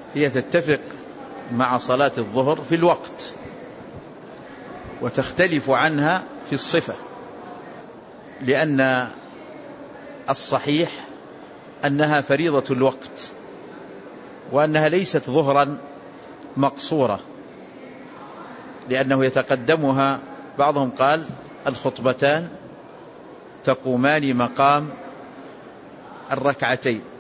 هي تتفق مع صلاة الظهر في الوقت وتختلف عنها في الصفة، لأن الصحيح أنها فريضة الوقت وأنها ليست ظهرا مقصورة، لأنه يتقدمها بعضهم قال الخطبتان تقومان مقام الركعتين،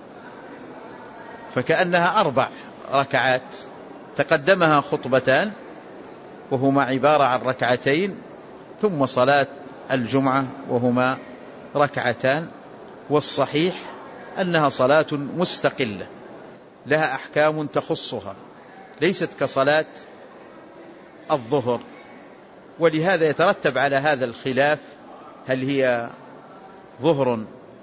فكأنها 4 ركعات تقدمها خطبتان وهما عبارة عن ركعتين، ثم صلاة الجمعة وهما ركعتان. والصحيح أنها صلاة مستقلة لها أحكام تخصها ليست كصلاة الظهر، ولهذا يترتب على هذا الخلاف هل هي ظهر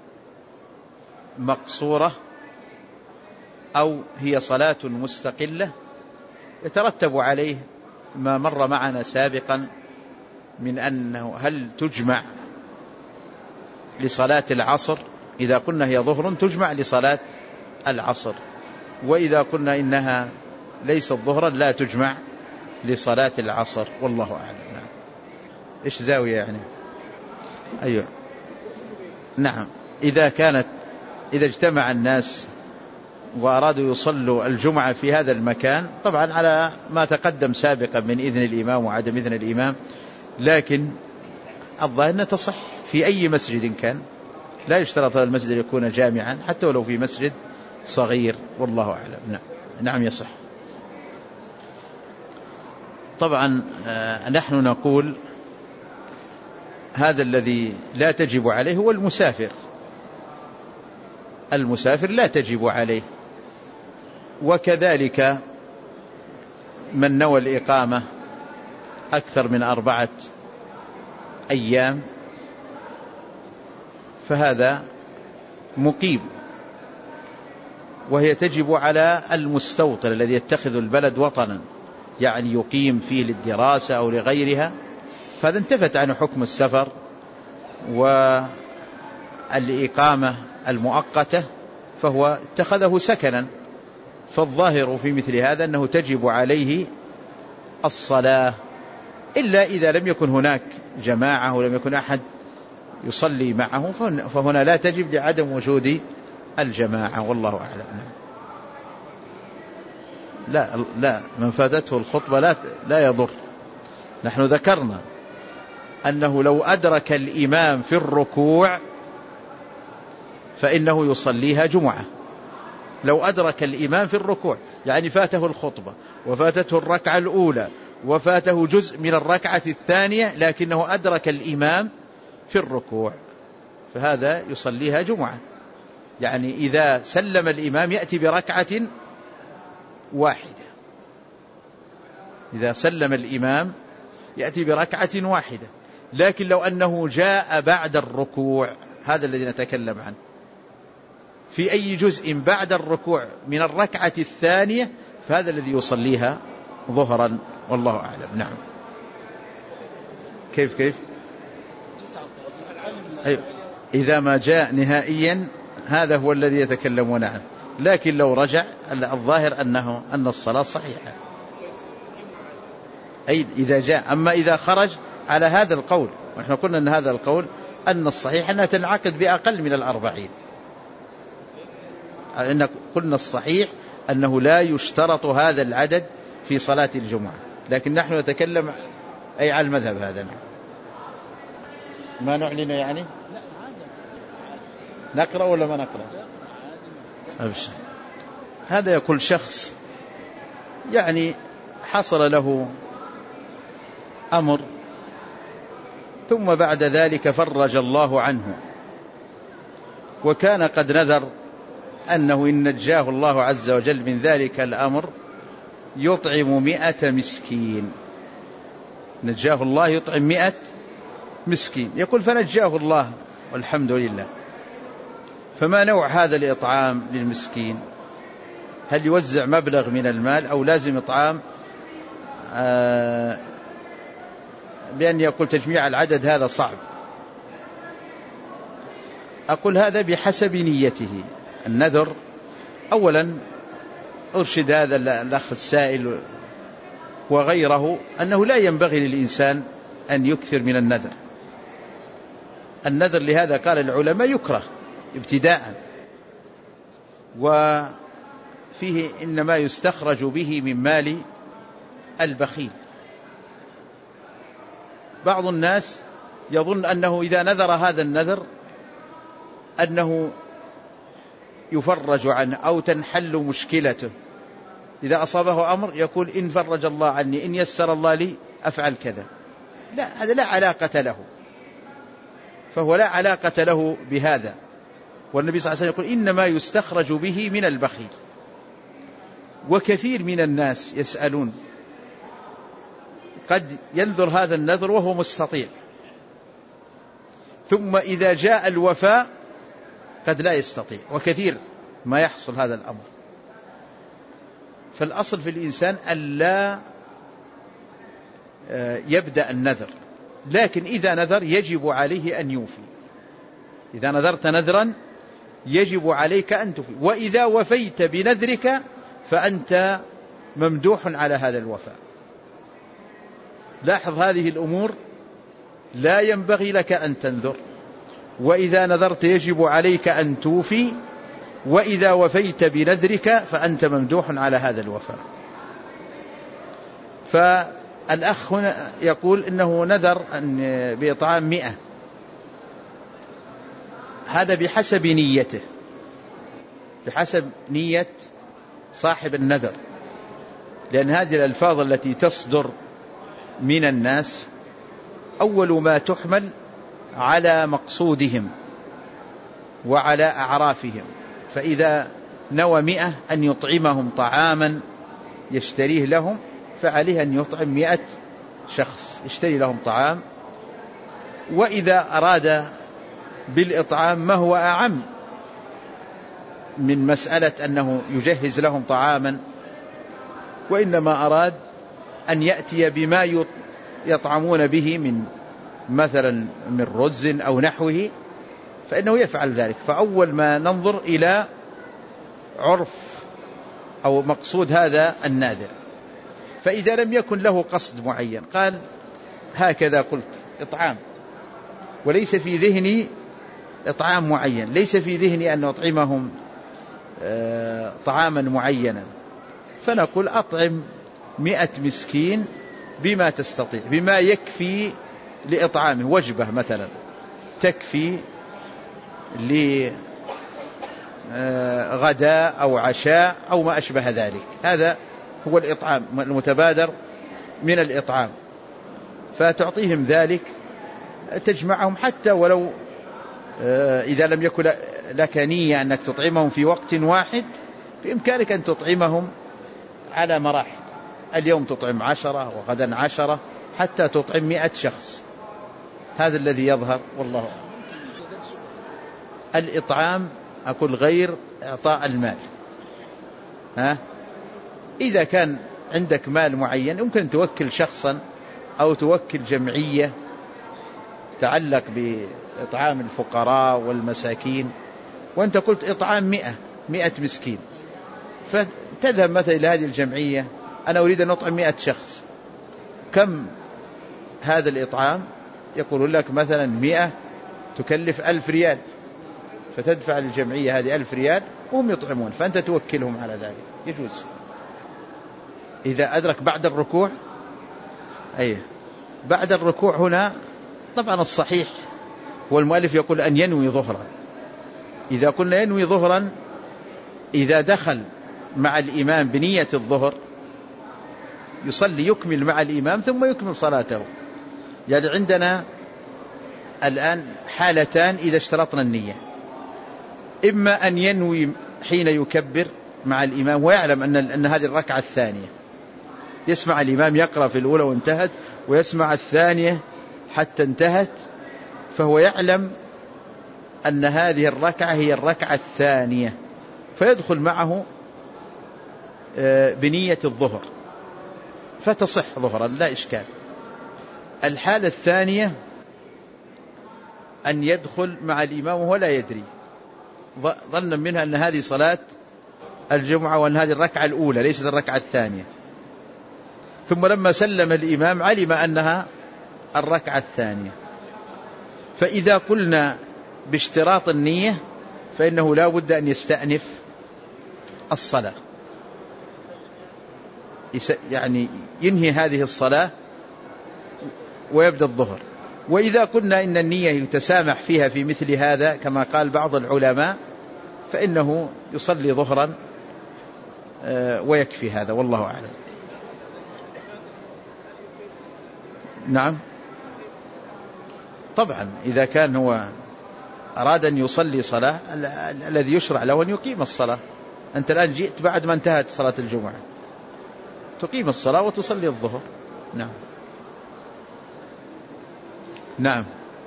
مقصورة أو هي صلاة مستقلة. يترتب عليه ما مر معنا سابقا من أنه هل تجمع لصلاة العصر، إذا قلنا هي ظهر تجمع لصلاة العصر، وإذا قلنا إنها ليست ظهرا لا تجمع لصلاة العصر، والله أعلم. إيش زاوية يعني؟ أيوة نعم. إذا اجتمع الناس وأرادوا يصلوا الجمعة في هذا المكان، طبعا على ما تقدم سابقا من إذن الإمام وعدم إذن الإمام، لكن الظاهر أنها تصح في أي مسجد كان، لا يشترط هذا المسجد يكون جامعا حتى ولو في مسجد صغير، والله أعلم. نعم يصح. طبعا نحن نقول هذا الذي لا تجب عليه هو المسافر لا تجب عليه، وكذلك من نوى الإقامة أكثر من 4 أيام فهذا مقيم، وهي تجب على المستوطن الذي يتخذ البلد وطنا، يعني يقيم فيه للدراسة أو لغيرها، فهذا انتفت عنه حكم السفر والإقامة المؤقتة، فهو اتخذه سكنا. فالظاهر في مثل هذا أنه تجب عليه الصلاة، إلا إذا لم يكن هناك جماعة ولم يكن أحد يصلي معه، فهنا لا تجب لعدم وجود الجماعة، والله أعلم. لا من فاتته الخطبة لا يضر. نحن ذكرنا أنه لو أدرك الإمام في الركوع فإنه يصليها جمعة. لو أدرك الإمام في الركوع يعني فاته الخطبة وفاتته الركعة الأولى وفاته جزء من الركعة الثانية، لكنه أدرك الإمام في الركوع، فهذا يصليها جمعة. يعني إذا سلم الإمام يأتي بركعة واحدة، إذا سلم الإمام يأتي بركعة واحدة. لكن لو أنه جاء بعد الركوع، هذا الذي نتكلم عنه، في أي جزء بعد الركوع من الركعة الثانية، فهذا الذي يصليها ظهرا، والله أعلم. نعم. كيف أيوة. إذا ما جاء نهائيا هذا هو الذي يتكلمون عنه، لكن لو رجع الظاهر أن الصلاة صحيحة، أي إذا جاء. أما إذا خرج على هذا القول، ونحن قلنا أن هذا القول أن الصحيح أنها تنعقد بأقل من 40، أن قلنا الصحيح أنه لا يشترط هذا العدد في صلاة الجمعة، لكن نحن نتكلم أي على المذهب هذا. ما نعلن يعني نقرأ ولا ما نقرأ؟ أبشر. هذا يقول شخص يعني حصل له أمر ثم بعد ذلك فرج الله عنه، وكان قد نذر أنه إن نجاه الله عز وجل من ذلك الأمر يطعم 100 مسكين، نجاه الله يطعم 100 مسكين. يقول فنجاه الله والحمد لله، فما نوع هذا الإطعام للمسكين؟ هل يوزع مبلغ من المال أو لازم إطعام بأن يقول تجميع العدد هذا صعب؟ أقول هذا بحسب نيته. النذر أولا أرشد هذا الأخ السائل وغيره أنه لا ينبغي للإنسان أن يكثر من النذر. النذر لهذا قال العلماء يكره ابتداء، وفيه إنما يستخرج به من مال البخيل. بعض الناس يظن أنه إذا نذر هذا النذر أنه يفرج عنه أو تنحل مشكلته. إذا أصابه أمر يقول إن فرج الله عني، إن يسر الله لي أفعل كذا. لا، هذا لا علاقة له، فهو لا علاقة له بهذا. والنبي صلى الله عليه وسلم يقول إنما يستخرج به من البخيل. وكثير من الناس يسألون قد ينذر هذا النذر وهو مستطيع، ثم إذا جاء الوفاء قد لا يستطيع، وكثير ما يحصل هذا الأمر. فالأصل في الإنسان ألا يبدأ النذر، لكن إذا نذر يجب عليه أن يوفي. إذا نذرت نذرا يجب عليك أن توفي، وإذا وفيت بنذرك فأنت ممدوح على هذا الوفاء. لاحظ هذه الأمور، لا ينبغي لك أن تنذر، وإذا نذرت يجب عليك أن توفي، وإذا وفيت بنذرك فأنت ممدوح على هذا الوفاء. فالأخ هنا يقول إنه نذر بإطعام 100، هذا بحسب نيته، بحسب نية صاحب النذر، لأن هذه الألفاظ التي تصدر من الناس أول ما تحمل على مقصودهم وعلى أعرافهم. فإذا نوى 100 أن يطعمهم طعاما يشتريه لهم، فعليه أن يطعم 100 شخص يشتري لهم طعام. وإذا أراد بالإطعام ما هو أعم من مسألة أنه يجهز لهم طعاما، وإنما أراد أن يأتي بما يطعمون به من مثلا من رز أو نحوه، فإنه يفعل ذلك. فأول ما ننظر إلى عرف أو مقصود هذا الناذر. فإذا لم يكن له قصد معين، قال هكذا قلت إطعام، وليس في ذهني إطعام معين، ليس في ذهني أن أطعمهم طعاما معينا، فنقول أطعم 100 مسكين بما تستطيع، بما يكفي لإطعامه، وجبة مثلا تكفي لغداء أو عشاء أو ما أشبه ذلك. هذا هو الإطعام المتبادر من الإطعام. فتعطيهم ذلك، تجمعهم، حتى ولو إذا لم يكن لك نية أنك تطعمهم في وقت واحد، بإمكانك أن تطعمهم على مراحل، اليوم تطعم 10 وغدا 10 حتى تطعم 100 شخص. هذا الذي يظهر، والله أعلم. الإطعام أقول غير إعطاء المال. إذا كان عندك مال معين يمكن توكل شخصا أو توكل جمعية تعلق بإطعام الفقراء والمساكين، وأنت قلت إطعام 100 مسكين، فتذهب مثلا إلى هذه الجمعية، أنا أريد أن أطعم 100 شخص، كم هذا الإطعام؟ يقول لك مثلا 100 تكلف 1000 ريال، فتدفع للجمعية هذه 1000 ريال وهم يطعمون، فأنت توكلهم على ذلك، يجوز. إذا أدرك بعد الركوع، بعد الركوع هنا طبعا الصحيح والمؤلف يقول أن ينوي ظهرا. إذا قلنا ينوي ظهرا، إذا دخل مع الإمام بنية الظهر يصلي، يكمل مع الإمام ثم يكمل صلاته. يعني عندنا الآن حالتان إذا اشترطنا النية: إما أن ينوي حين يكبر مع الإمام ويعلم أن هذه الركعة الثانية، يسمع الإمام يقرأ في الأولى وانتهت، ويسمع الثانية حتى انتهت، فهو يعلم أن هذه الركعة هي الركعة الثانية، فيدخل معه بنية الظهر فتصح ظهرا لا إشكال. الحالة الثانية أن يدخل مع الإمام وهو لا يدري، ظنا منها أن هذه صلاة الجمعة وأن هذه الركعة الأولى ليست الركعة الثانية، ثم لما سلم الإمام علم أنها الركعة الثانية. فإذا قلنا باشتراط النية فإنه لا بد أن يستأنف الصلاة، يعني ينهي هذه الصلاة ويبدأ الظهر. وإذا قلنا إن النية يتسامح فيها في مثل هذا كما قال بعض العلماء فإنه يصلي ظهرا ويكفي هذا، والله أعلم. نعم طبعا إذا كان هو أراد أن يصلي صلاة الذي يشرع له أن يقيم الصلاة. أنت الآن جئت بعد ما انتهت صلاة الجمعة، تقيم الصلاة وتصلي الظهر. نعم نعم.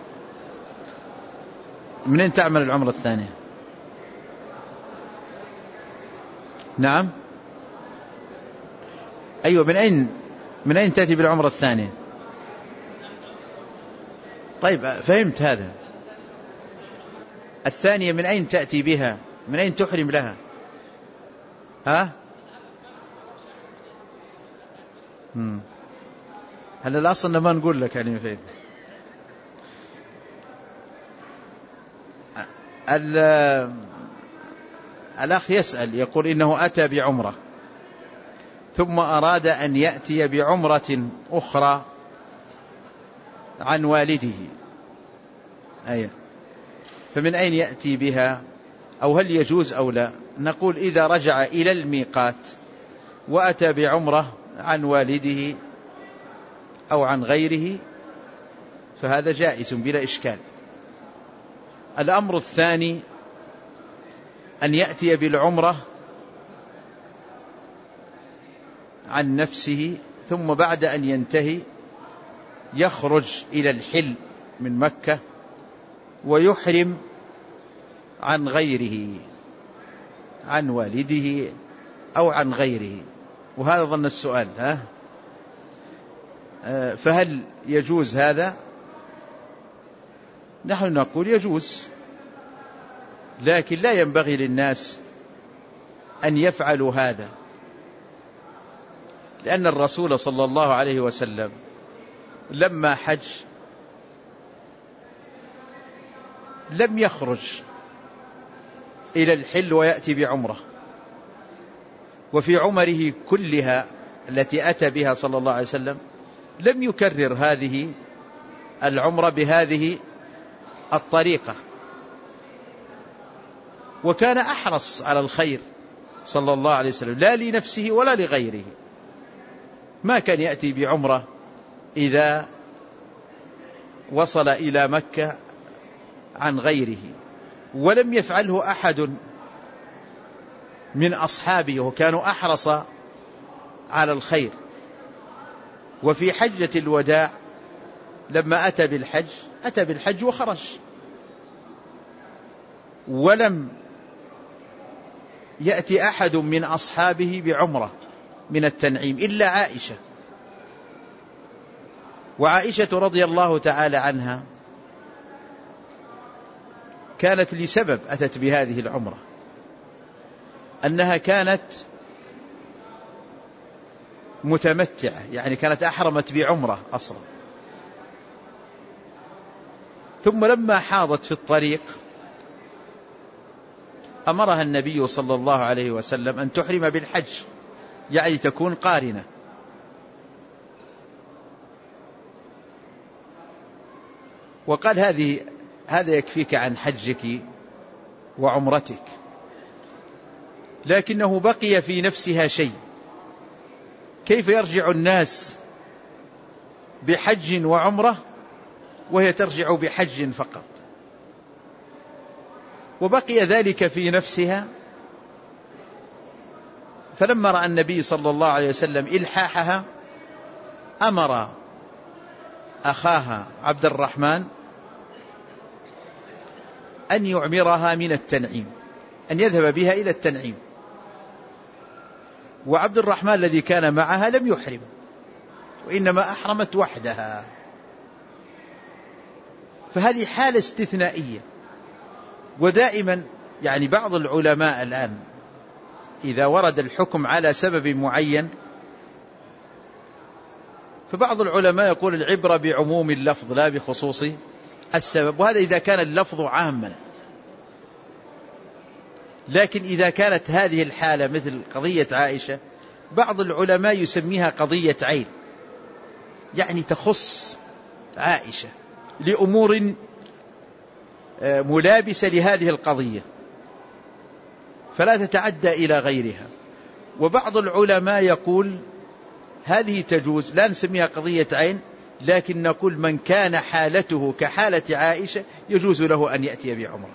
من أين تعمل العمرة الثانية؟ نعم أيوة، من أين تأتي بالعمرة الثانية؟ طيب فهمت هذا. الثانية من أين تأتي بها؟ من أين تحرم لها؟ ها؟ هل الأصل ما نقول لك يعني فين؟ الأخ يسأل يقول إنه أتى بعمرة ثم أراد أن يأتي بعمرة أخرى عن والده، أيه، فمن أين يأتي بها؟ أو هل يجوز أو لا؟ نقول إذا رجع إلى الميقات وأتى بعمرة عن والده أو عن غيره فهذا جائز بلا إشكال. الأمر الثاني أن يأتي بالعمرة عن نفسه ثم بعد أن ينتهي يخرج إلى الحل من مكة ويحرم عن غيره، عن والده أو عن غيره. وهذا ظن السؤال، فهل يجوز هذا؟ نحن نقول يجوز، لكن لا ينبغي للناس أن يفعلوا هذا، لأن الرسول صلى الله عليه وسلم لما حج لم يخرج إلى الحل ويأتي بعمرة، وفي عمره كلها التي أتى بها صلى الله عليه وسلم لم يكرر هذه العمرة بهذه الطريقة، وكان أحرص على الخير صلى الله عليه وسلم لا لنفسه ولا لغيره. ما كان يأتي بعمرة إذا وصل إلى مكة عن غيره، ولم يفعله أحد من أصحابه، وكانوا أحرص على الخير. وفي حجة الوداع لما أتى بالحج وخرج، ولم يأتي أحد من أصحابه بعمرة من التنعيم إلا عائشة. وعائشة رضي الله تعالى عنها كانت لسبب أتت بهذه العمرة، أنها كانت متمتعة، يعني كانت أحرمت بعمرة أصلا، ثم لما حاضت في الطريق أمرها النبي صلى الله عليه وسلم أن تحرم بالحج، يعني تكون قارنة. وقال هذا يكفيك عن حجك وعمرتك، لكنه بقي في نفسها شيء، كيف يرجع الناس بحج وعمرة وهي ترجع بحج فقط؟ وبقي ذلك في نفسها، فلما رأى النبي صلى الله عليه وسلم إلحاحها أمر أخاها عبد الرحمن أن يعمرها من التنعيم، أن يذهب بها إلى التنعيم. وعبد الرحمن الذي كان معها لم يحرم، وإنما أحرمت وحدها. فهذه حالة استثنائية. ودائما يعني بعض العلماء الآن إذا ورد الحكم على سبب معين، فبعض العلماء يقول العبرة بعموم اللفظ لا بخصوص السبب، وهذا إذا كان اللفظ عاما. لكن إذا كانت هذه الحالة مثل قضية عائشة، بعض العلماء يسميها قضية عين، يعني تخص عائشة لأمور ملابسة لهذه القضية فلا تتعدى إلى غيرها. وبعض العلماء يقول هذه تجوز، لا نسميها قضية عين، لكن نقول من كان حالته كحالة عائشة يجوز له أن يأتي بعمرة.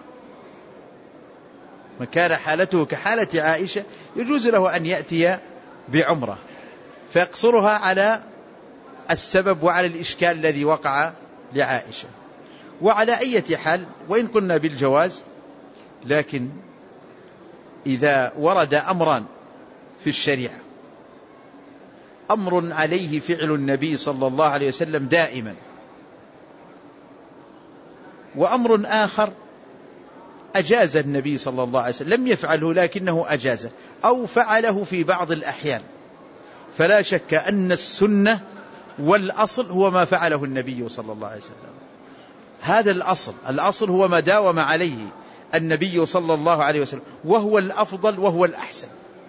من كان حالته كحالة عائشة يجوز له أن يأتي بعمرة، فيقصرها على السبب وعلى الإشكال الذي وقع لعائشة. وعلى أي حال، وإن قلنا بالجواز، لكن إذا ورد أمران في الشريعة، أمر عليه فعل النبي صلى الله عليه وسلم دائما، وأمر آخر أجاز النبي صلى الله عليه وسلم، لم يفعله لكنه أجازه أو فعله في بعض الأحيان، فلا شك أن السنة والأصل هو ما فعله النبي صلى الله عليه وسلم. هذا الأصل هو ما داوم عليه النبي صلى الله عليه وسلم، وهو الأفضل وهو الأحسن.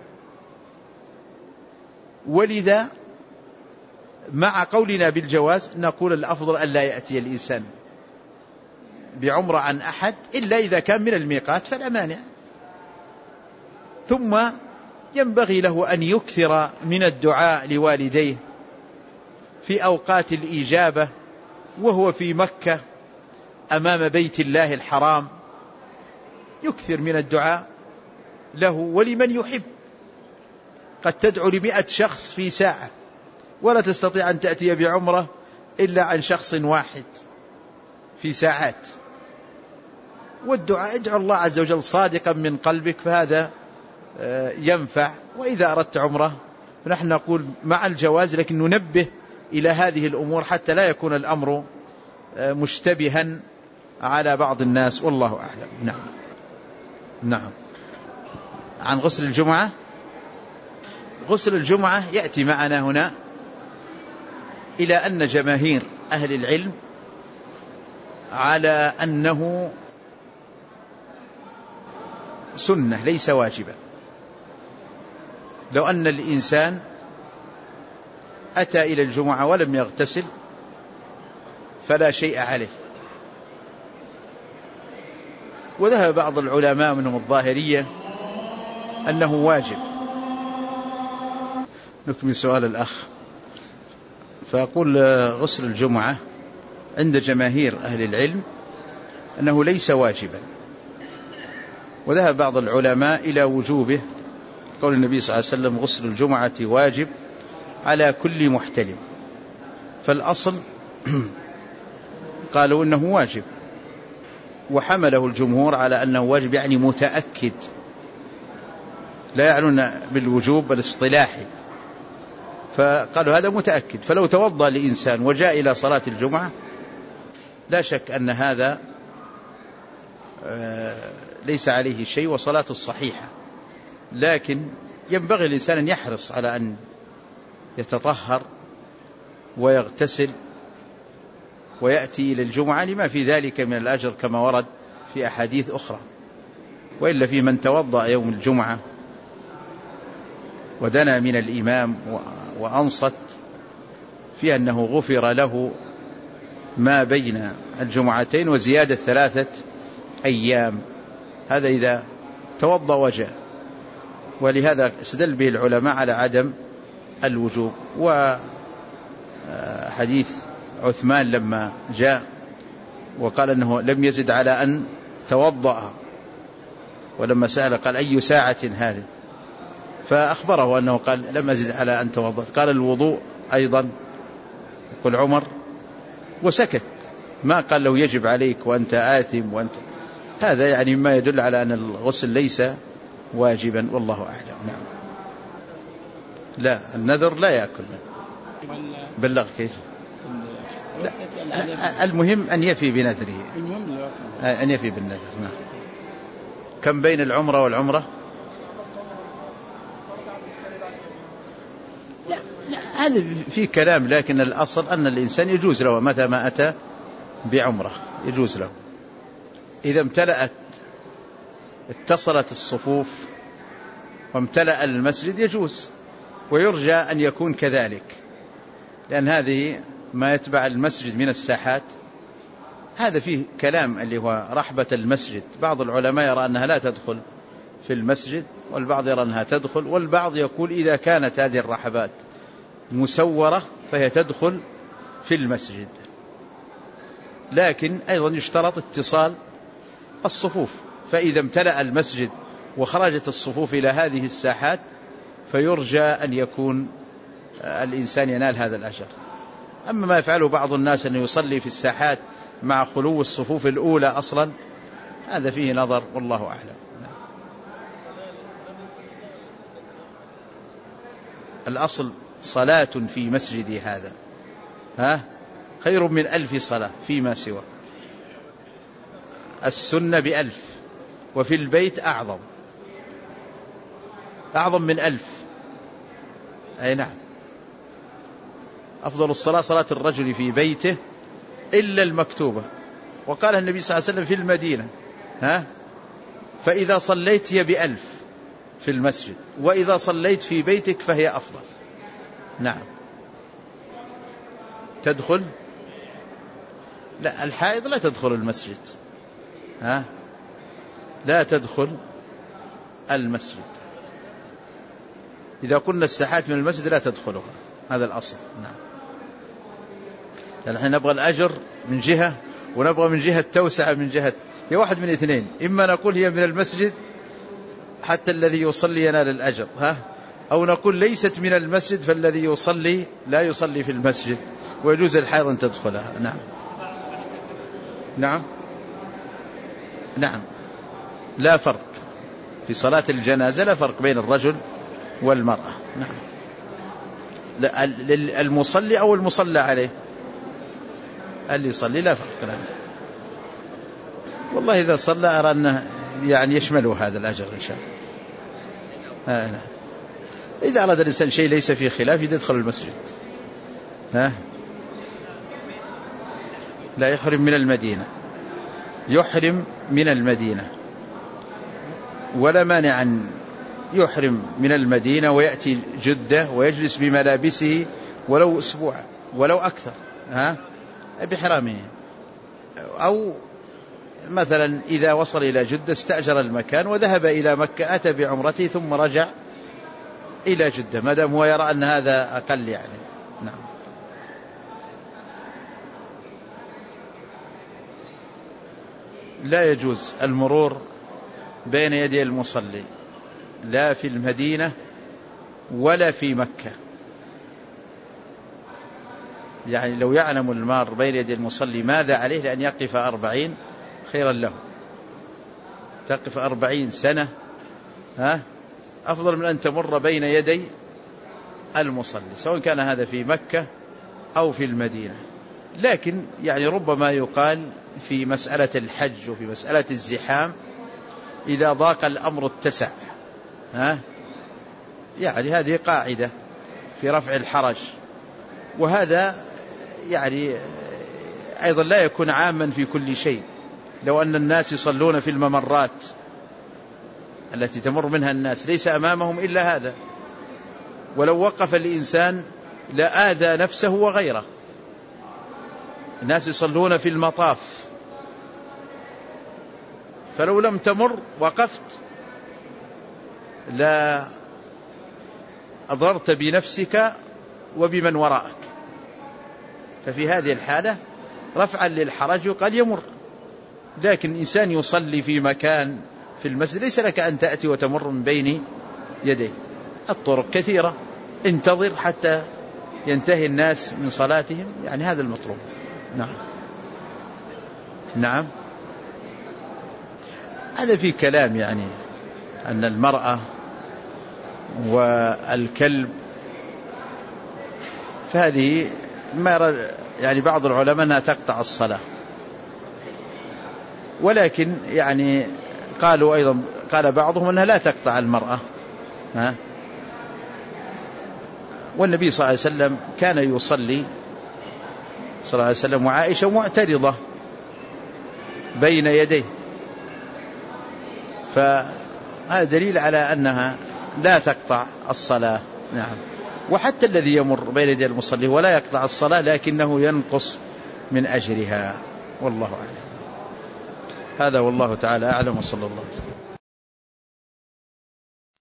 ولذا مع قولنا بالجواز نقول الأفضل أن لا يأتي الإنسان بعمرة عن أحد إلا إذا كان من الميقات فلا مانع. ثم ينبغي له أن يكثر من الدعاء لوالديه في أوقات الإجابة وهو في مكة أمام بيت الله الحرام، يكثر من الدعاء له ولمن يحب. قد تدعو ل100 شخص في ساعة ولا تستطيع أن تأتي بعمرة إلا عن شخص واحد في ساعات. والدعاء ادعو الله عز وجل صادقا من قلبك، فهذا ينفع. وإذا أردت عمرة فنحن نقول مع الجواز، لكن ننبه إلى هذه الأمور حتى لا يكون الأمر مشتبها على بعض الناس، والله أعلم. نعم. عن غسل الجمعة، غسل الجمعة يأتي معنا هنا إلى أن جماهير أهل العلم على أنه سنة ليس واجبا. لو أن الإنسان أتى إلى الجمعة ولم يغتسل فلا شيء عليه. وذهب بعض العلماء منهم الظاهرية أنه واجب. نكمل سؤال الأخ. فأقول غسل الجمعة عند جماهير أهل العلم أنه ليس واجبا، وذهب بعض العلماء إلى وجوبه، قول النبي صلى الله عليه وسلم غسل الجمعة واجب على كل محتلم. فالأصل قالوا إنه واجب، وحمله الجمهور على أنه واجب يعني متأكد، لا يعنون بالوجوب الاصطلاحي، فقالوا هذا متأكد. فلو توضأ لإنسان وجاء إلى صلاة الجمعة لا شك أن هذا ليس عليه شيء وصلاته الصحيحة، لكن ينبغي الإنسان أن يحرص على أن يتطهر ويغتسل ويأتي إلى الجمعة لما في ذلك من الأجر كما ورد في أحاديث أخرى. وإلا في من توضأ يوم الجمعة ودنا من الإمام وأنصت في أنه غفر له ما بين الجمعتين وزيادة 3 أيام، هذا إذا توضأ وجاء. ولهذا استدل به العلماء على عدم الوجوب. وحديث عثمان لما جاء وقال أنه لم يزد على أن توضأ، ولما سأل قال أي ساعة هذه، فأخبره أنه قال لم أزد على أن توضأ. قال الوضوء أيضا، يقول عمر، وسكت، ما قال له يجب عليك وأنت آثم وأنت. هذا يعني مما يدل على أن الغسل ليس واجبا، والله أعلم. نعم. لا، النذر لا يأكل بلغ كيف. لا، المهم أن يفي بنذره، أن يفي بالنذر. نعم. كم بين العمرة والعمرة؟ هذا فيه كلام، لكن الأصل أن الإنسان يجوز له متى ما أتى بعمرة يجوز له. إذا اتصلت الصفوف وامتلأ المسجد يجوز، ويرجى أن يكون كذلك، لأن هذه ما يتبع المسجد من الساحات. هذا فيه كلام اللي هو رحبة المسجد. بعض العلماء يرى أنها لا تدخل في المسجد، والبعض يرى أنها تدخل، والبعض يقول إذا كانت هذه الرحبات مسورة فهي تدخل في المسجد. لكن أيضا يشترط اتصال الصفوف، فإذا امتلأ المسجد وخرجت الصفوف إلى هذه الساحات فيرجى أن يكون الإنسان ينال هذا الأجر. أما ما يفعله بعض الناس أنه يصلي في الساحات مع خلو الصفوف الأولى أصلا، هذا فيه نظر والله أعلم. الأصل صلاة في مسجدي هذا خير من 1000 صلاة فيما سوى. السنة ب1000، وفي البيت أعظم من 1000. أي نعم، أفضل الصلاة صلاة الرجل في بيته إلا المكتوبة. وقال النبي صلى الله عليه وسلم في المدينة فإذا صليت هي ب1000 في المسجد، وإذا صليت في بيتك فهي أفضل. نعم. تدخل؟ لا، الحائض لا تدخل المسجد، لا تدخل المسجد. إذا كنا الساحات من المسجد لا تدخلها، هذا الأصل. نعم. نحن نبغى الأجر من جهة، ونبغى من جهة توسع من جهة، هي واحد من اثنين: إما نقول هي من المسجد حتى الذي يصلي ينال الأجر، أو نقول ليست من المسجد فالذي يصلي لا يصلي في المسجد ويجوز الحائض أن تدخلها. نعم. نعم. نعم، لا فرق في صلاة الجنازة، لا فرق بين الرجل والمرأة. نعم. المصلي أو المصلى عليه، اللي يصلي لا فرق له. والله إذا صلى أرى أنه يعني يشمله هذا الأجر إن شاء الله. إذا أراد الإنسان شيء ليس فيه خلاف يدخل المسجد. لا يحرم من المدينة، يحرم من المدينة، ولا مانع أن يحرم من المدينة ويأتي جدة ويجلس بملابسه ولو أسبوع ولو أكثر بحرامه. أو مثلا إذا وصل إلى جدة استأجر المكان وذهب إلى مكة، أتى بعمرته ثم رجع إلى جدة، ما دام هو يرى أن هذا أقل يعني. نعم. لا يجوز المرور بين يدي المصلي لا في المدينة ولا في مكة. يعني لو يعلم المار بين يدي المصلي ماذا عليه، لأن يقف 40 خيرا له. تقف 40 سنة أفضل من أن تمر بين يدي المصلي، سواء كان هذا في مكة أو في المدينة. لكن يعني ربما يقال في مسألة الحج وفي مسألة الزحام إذا ضاق الأمر اتسع. يعني هذه قاعدة في رفع الحرج، وهذا يعني أيضا لا يكون عاما في كل شيء. لو أن الناس يصلون في الممرات التي تمر منها الناس ليس أمامهم إلا هذا، ولو وقف الإنسان لآذى نفسه وغيره. الناس يصلون في المطاف، فلو لم تمر وقفت لا أضررت بنفسك وبمن وراءك. ففي هذه الحالة رفعا للحرج قد يمر. لكن إنسان يصلي في مكان في المسجد ليس لك أن تأتي وتمر من بين يديه. الطرق كثيرة، انتظر حتى ينتهي الناس من صلاتهم، يعني هذا المطلوب. نعم. نعم. هذا في كلام يعني أن المرأة والكلب، فهذه ما يرى يعني بعض العلماء أنها تقطع الصلاة، ولكن يعني قالوا أيضا، قال بعضهم أنها لا تقطع المرأة، والنبي صلى الله عليه وسلم كان يصلي صلى الله عليه وسلم وعائشة معترضة بين يديه، فهذا دليل على أنها لا تقطع الصلاة. نعم. وحتى الذي يمر بين يدي المصلي ولا يقطع الصلاة لكنه ينقص من أجرها، والله أعلم. هذا والله تعالى أعلم، وصلى الله عليه وسلم.